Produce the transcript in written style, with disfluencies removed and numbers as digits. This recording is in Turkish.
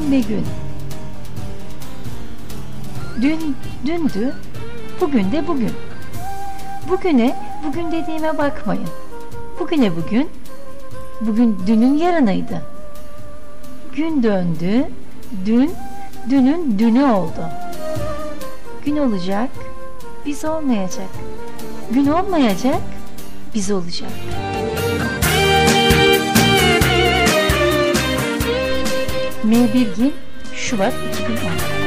ve gün. Dün dündü, bugün de bugün. Bugün dediğime bakmayın. Bugüne bugün, bugün dünün yarınıydı. Gün döndü, dünün dünü oldu. Gün olacak, biz olmayacak. Gün olmayacak, biz olacak. M. Birgin, Şubat 2010.